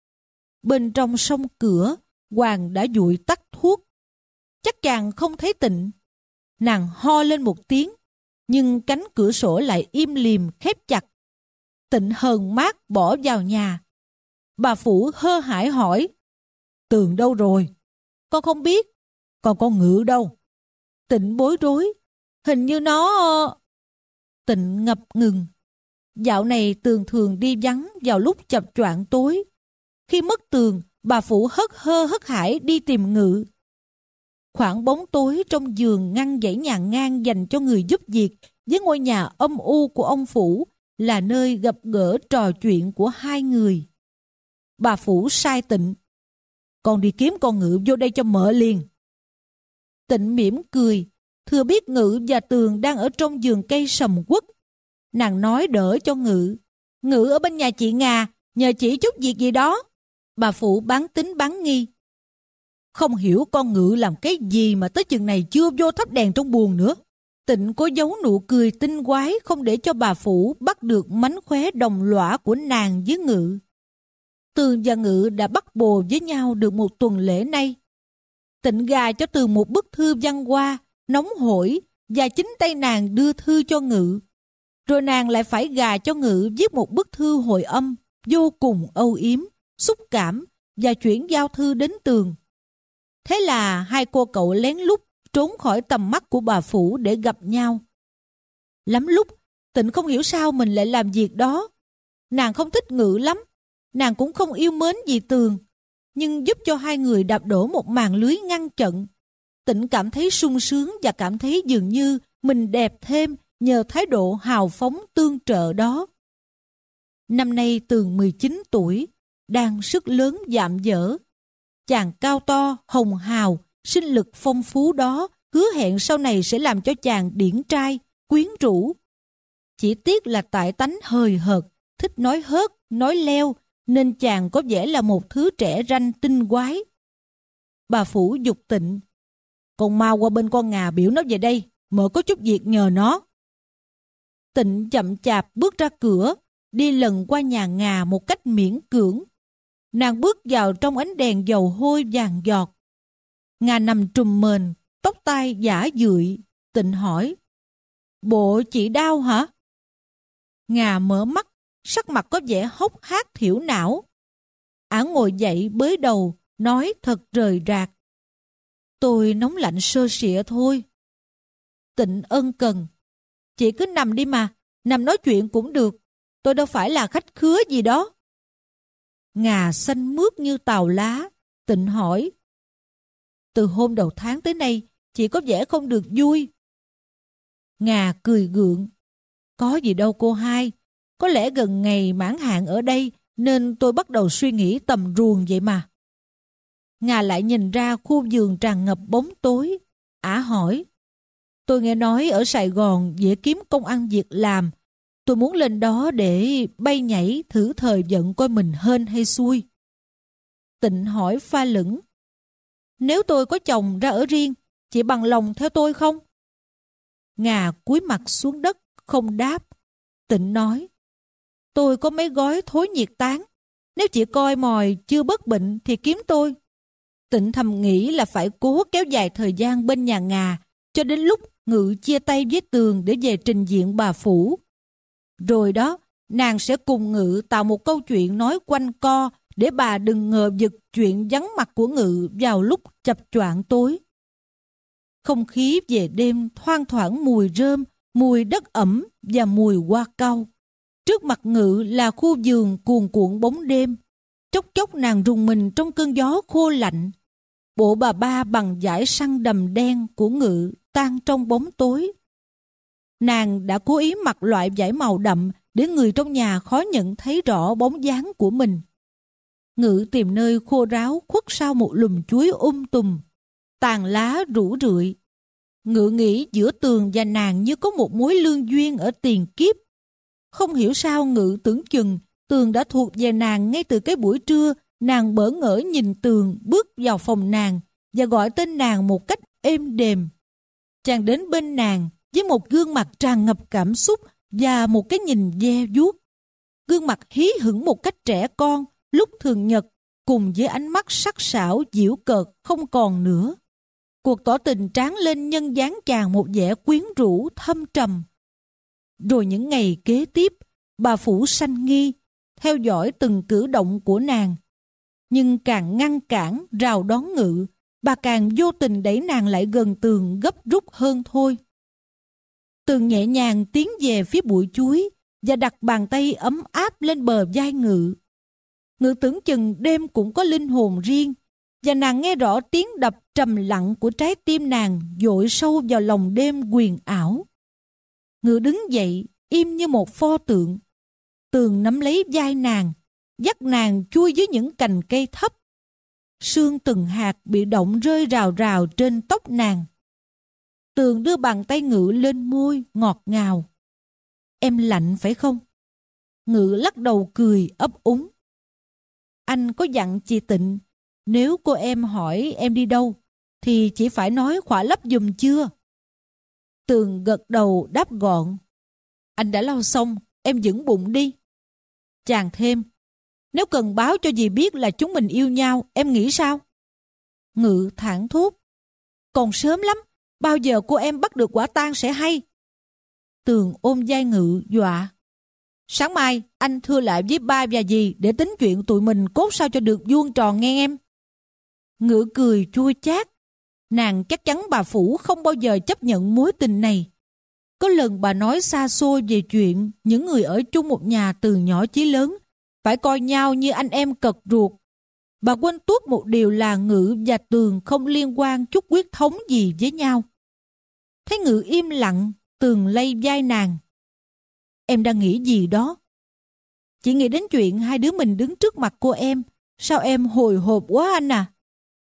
Bên trong sông cửa, Hoàng đã dụi tắt thuốc. Chắc chàng không thấy Tịnh. Nàng ho lên một tiếng, nhưng cánh cửa sổ lại im lìm khép chặt. Tịnh hờn mát bỏ vào nhà. Bà Phủ hơ hãi hỏi, Tường đâu rồi? Con không biết. Còn con Ngự đâu? Tịnh bối rối. Hình như nó... Tịnh ngập ngừng. Dạo này Tường thường đi vắng vào lúc chập choạng tối. Khi mất Tường, bà Phủ hất hơ hất hải đi tìm Ngự. Khoảng bóng tối trong giường ngăn dãy nhà ngang dành cho người giúp việc với ngôi nhà âm u của ông Phủ là nơi gặp gỡ trò chuyện của hai người. Bà Phủ sai Tịnh, con đi kiếm con Ngự vô đây cho mợ liền. Tịnh mỉm cười, thừa biết Ngự và Tường đang ở trong vườn cây sầm uất. Nàng nói đỡ cho Ngự. Ngự ở bên nhà chị Ngà, nhờ chỉ chút việc gì đó. Bà Phủ bán tính bán nghi. Không hiểu con Ngự làm cái gì mà tới chừng này chưa vô thắp đèn trong buồng nữa. Tịnh cố giấu nụ cười tinh quái không để cho bà Phủ bắt được mánh khóe đồng lõa của nàng với Ngự. Tường và Ngự đã bắt bồ với nhau được một tuần lễ nay. Tịnh gà cho Tường một bức thư văn hoa, nóng hổi, và chính tay nàng đưa thư cho Ngự. Rồi nàng lại phải gà cho Ngự viết một bức thư hồi âm, vô cùng âu yếm, xúc cảm, và chuyển giao thư đến Tường. Thế là hai cô cậu lén lút trốn khỏi tầm mắt của bà Phủ để gặp nhau. Lắm lúc, Tịnh không hiểu sao mình lại làm việc đó. Nàng không thích Ngự lắm, nàng cũng không yêu mến gì Tường, nhưng giúp cho hai người đạp đổ một màn lưới ngăn chặn. Tịnh cảm thấy sung sướng và cảm thấy dường như mình đẹp thêm nhờ thái độ hào phóng tương trợ đó. Năm nay Tường mười chín tuổi, đang sức lớn dạm dở. Chàng cao to, hồng hào, sinh lực phong phú đó hứa hẹn sau này sẽ làm cho chàng điển trai, quyến rũ. Chỉ tiếc là tại tánh hời hợt, thích nói hớt, nói leo, nên chàng có vẻ là một thứ trẻ ranh tinh quái. Bà Phủ giục Tịnh: "Con mau qua bên con Ngà biểu nó về đây, mợ có chút việc nhờ nó." Tịnh chậm chạp bước ra cửa, đi lần qua nhà Ngà một cách miễn cưỡng. Nàng bước vào trong ánh đèn dầu hôi vàng giọt. Ngà nằm trùm mền, tóc tai giả dưỡi. Tịnh hỏi: "Bộ chị đau hả?" Ngà mở mắt, sắc mặt có vẻ hốc hác thiểu não. Ả ngồi dậy bới đầu, nói thật rời rạc: "Tôi nóng lạnh sơ sịa thôi." Tịnh ân cần: "Chị cứ nằm đi mà, nằm nói chuyện cũng được. Tôi đâu phải là khách khứa gì đó." Ngà xanh mướt như tàu lá. Tịnh hỏi: "Từ hôm đầu tháng tới nay, chị có vẻ không được vui." Ngà cười gượng: "Có gì đâu cô hai. Có lẽ gần ngày mãn hạn ở đây nên tôi bắt đầu suy nghĩ tầm ruồng vậy mà." Ngà lại nhìn ra khu vườn tràn ngập bóng tối. Ả hỏi: "Tôi nghe nói ở Sài Gòn dễ kiếm công ăn việc làm. Tôi muốn lên đó để bay nhảy thử thời vận coi mình hên hay xui." Tịnh hỏi pha lửng: "Nếu tôi có chồng ra ở riêng, chị bằng lòng theo tôi không?" Ngà cúi mặt xuống đất, không đáp. Tịnh nói: "Tôi có mấy gói thối nhiệt tán. Nếu chị coi mòi chưa bớt bệnh thì kiếm tôi." Tịnh thầm nghĩ là phải cố kéo dài thời gian bên nhà Ngà cho đến lúc Ngự chia tay với Tường để về trình diện bà Phủ. Rồi đó, nàng sẽ cùng Ngự tạo một câu chuyện nói quanh co để bà đừng ngờ vực chuyện vắng mặt của Ngự vào lúc chập choạng tối. Không khí về đêm thoang thoảng mùi rơm, mùi đất ẩm và mùi hoa cau. Trước mặt Ngự là khu vườn cuồn cuộn bóng đêm. Chốc chốc nàng rùng mình trong cơn gió khô lạnh. Bộ bà ba bằng vải săn đầm đen của Ngự tan trong bóng tối. Nàng đã cố ý mặc loại vải màu đậm để người trong nhà khó nhận thấy rõ bóng dáng của mình. Ngự tìm nơi khô ráo khuất sau một lùm chuối um tùm, tàn lá rủ rượi. Ngự nghĩ giữa Tường và nàng như có một mối lương duyên ở tiền kiếp. Không hiểu sao Ngự tưởng chừng Tường đã thuộc về nàng ngay từ cái buổi trưa nàng bỡ ngỡ nhìn Tường bước vào phòng nàng và gọi tên nàng một cách êm đềm. Chàng đến bên nàng với một gương mặt tràn ngập cảm xúc và một cái nhìn ve vuốt. Gương mặt hí hửng một cách trẻ con lúc thường nhật, cùng với ánh mắt sắc sảo giễu cợt không còn nữa. Cuộc tỏ tình tráng lên nhân dáng chàng một vẻ quyến rũ thâm trầm. Rồi những ngày kế tiếp, bà Phủ sanh nghi, theo dõi từng cử động của nàng. Nhưng càng ngăn cản, rào đón Ngự, bà càng vô tình đẩy nàng lại gần Tường gấp rút hơn thôi. Tường nhẹ nhàng tiến về phía bụi chuối và đặt bàn tay ấm áp lên bờ vai Ngự. Ngự tưởng chừng đêm cũng có linh hồn riêng, và nàng nghe rõ tiếng đập trầm lặng của trái tim nàng dội sâu vào lòng đêm huyền ảo. Ngự đứng dậy, im như một pho tượng. Tường nắm lấy vai nàng, dắt nàng chui dưới những cành cây thấp. Sương từng hạt bị động rơi rào rào trên tóc nàng. Tường đưa bàn tay Ngự lên môi, ngọt ngào. "Em lạnh phải không?" Ngự lắc đầu cười ấp úng. "Anh có dặn chị Tịnh Nếu cô em hỏi em đi đâu, thì chỉ phải nói khỏa lấp giùm chưa? Tường gật đầu đáp gọn. Anh đã lau xong, em vững bụng đi. Chàng thêm, nếu cần báo cho dì biết là chúng mình yêu nhau, em nghĩ sao? Ngự thẳng thốt, còn sớm lắm, bao giờ cô em bắt được quả tang sẽ hay. Tường ôm vai Ngự dọa, sáng mai anh thưa lại với ba và dì để tính chuyện tụi mình cốt sao cho được vuông tròn nghe em. Ngự cười chua chát, nàng chắc chắn bà Phủ không bao giờ chấp nhận mối tình này. Có lần bà nói xa xôi về chuyện những người ở chung một nhà từ nhỏ chí lớn phải coi nhau như anh em cật ruột. Bà quên tuốt một điều là Ngự và Tường không liên quan chút huyết thống gì với nhau. Thấy Ngự im lặng, Tường lay vai nàng. Em đang nghĩ gì đó? Chỉ nghĩ đến chuyện hai đứa mình đứng trước mặt cô em. Sao em hồi hộp quá anh à?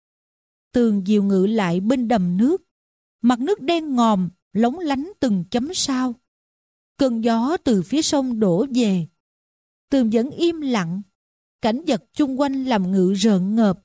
Tường dìu Ngự lại bên đầm nước. Mặt nước đen ngòm, lóng lánh từng chấm sao. Cơn gió từ phía sông đổ về. Tường vẫn im lặng. Cảnh vật chung quanh làm Ngự rợn ngợp.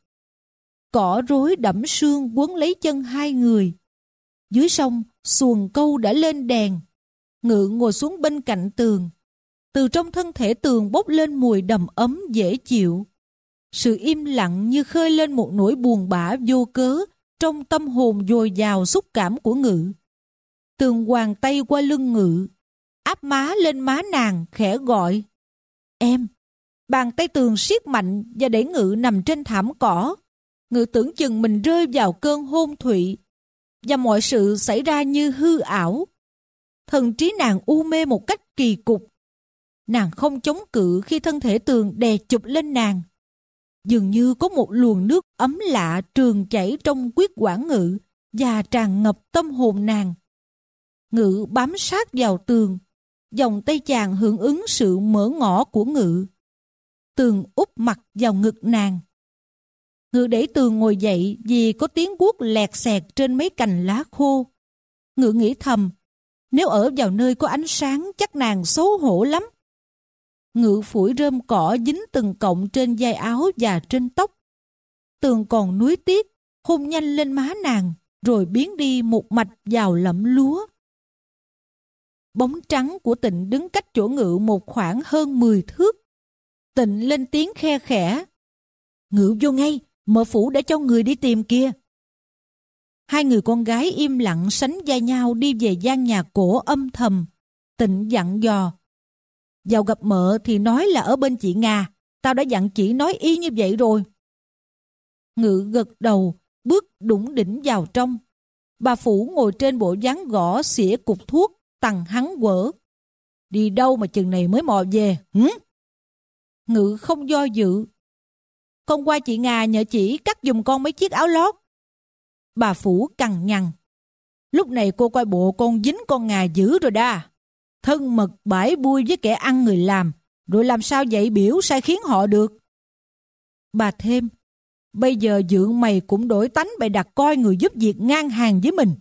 Cỏ rối đẫm sương quấn lấy chân hai người. Dưới sông, xuồng câu đã lên đèn. Ngự ngồi xuống bên cạnh Tường. Từ trong thân thể Tường bốc lên mùi đầm ấm dễ chịu. Sự im lặng như khơi lên một nỗi buồn bã vô cớ trong tâm hồn dồi dào xúc cảm của Ngự. Tường quàng tay qua lưng Ngự, áp má lên má nàng khẽ gọi. Em. Bàn tay Tường siết mạnh và đẩy Ngự nằm trên thảm cỏ. Ngự tưởng chừng mình rơi vào cơn hôn thụy và mọi sự xảy ra như hư ảo. Thần trí nàng u mê một cách kỳ cục. Nàng không chống cự khi thân thể Tường đè chụp lên nàng. Dường như có một luồng nước ấm lạ trường chảy trong huyết quản Ngự và tràn ngập tâm hồn nàng. Ngự bám sát vào Tường, vòng tay chàng hưởng ứng sự mở ngỏ của Ngự. Tường úp mặt vào ngực nàng. Ngự đẩy Tường ngồi dậy vì có tiếng guốc lẹt xẹt trên mấy cành lá khô. Ngự nghĩ thầm, nếu ở vào nơi có ánh sáng chắc nàng xấu hổ lắm. Ngự phủi rơm cỏ dính từng cọng trên vai áo và trên tóc. Tường còn nuối tiếc, hôn nhanh lên má nàng, rồi biến đi một mạch vào lẫm lúa. Bóng trắng của Tịnh đứng cách chỗ Ngự một khoảng hơn mười thước. Tịnh lên tiếng khe khẽ. Ngự vô ngay, mợ Phủ đã cho người đi tìm kia. Hai người con gái im lặng sánh vai nhau đi về gian nhà cổ âm thầm. Tịnh dặn dò. Vào gặp mợ thì nói là ở bên chị Nga. Tao đã dặn chị nói y như vậy rồi. Ngự gật đầu, bước đủng đỉnh vào trong. Bà Phủ ngồi trên bộ ván gõ xỉa cục thuốc, tằng hắn quở. Đi đâu mà chừng này mới mò về, hử? Ngự không do dự. Con qua chị Nga nhờ chỉ cắt giùm con mấy chiếc áo lót. Bà Phủ cằn nhằn. Lúc này cô coi bộ con dính con Nga dữ rồi đa. Thân mật bãi bui với kẻ ăn người làm, rồi làm sao dạy biểu sai khiến họ được. Bà thêm, bây giờ dượng mày cũng đổi tánh bày đặt coi người giúp việc ngang hàng với mình.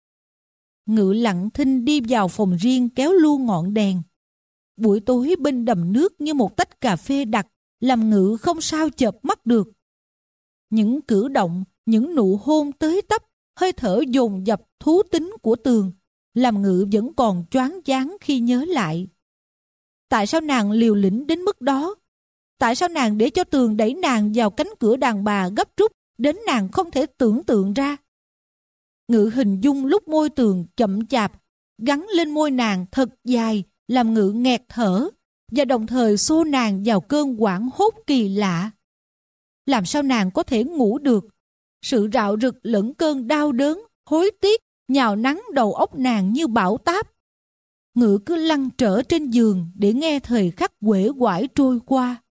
Ngự lặng thinh đi vào phòng riêng kéo lu ngọn đèn. Buổi tối bên đầm nước như một tách cà phê đặc, làm Ngự không sao chợp mắt được. Những cử động, những nụ hôn tới tấp, hơi thở dồn dập thú tính của Tường, làm Ngự vẫn còn choáng váng khi nhớ lại. Tại sao nàng liều lĩnh đến mức đó? Tại sao nàng để cho Tường đẩy nàng vào cánh cửa đàn bà gấp rút đến nàng không thể tưởng tượng ra? Ngự hình dung lúc môi Tường chậm chạp gắn lên môi nàng thật dài, làm Ngự nghẹt thở và đồng thời xô nàng vào cơn hoảng hốt kỳ lạ. Làm sao nàng có thể ngủ được? Sự rạo rực lẫn cơn đau đớn, hối tiếc nhào nắng đầu óc nàng như bão táp. Ngự cứ lăn trở trên giường để nghe thời khắc uể oải trôi qua.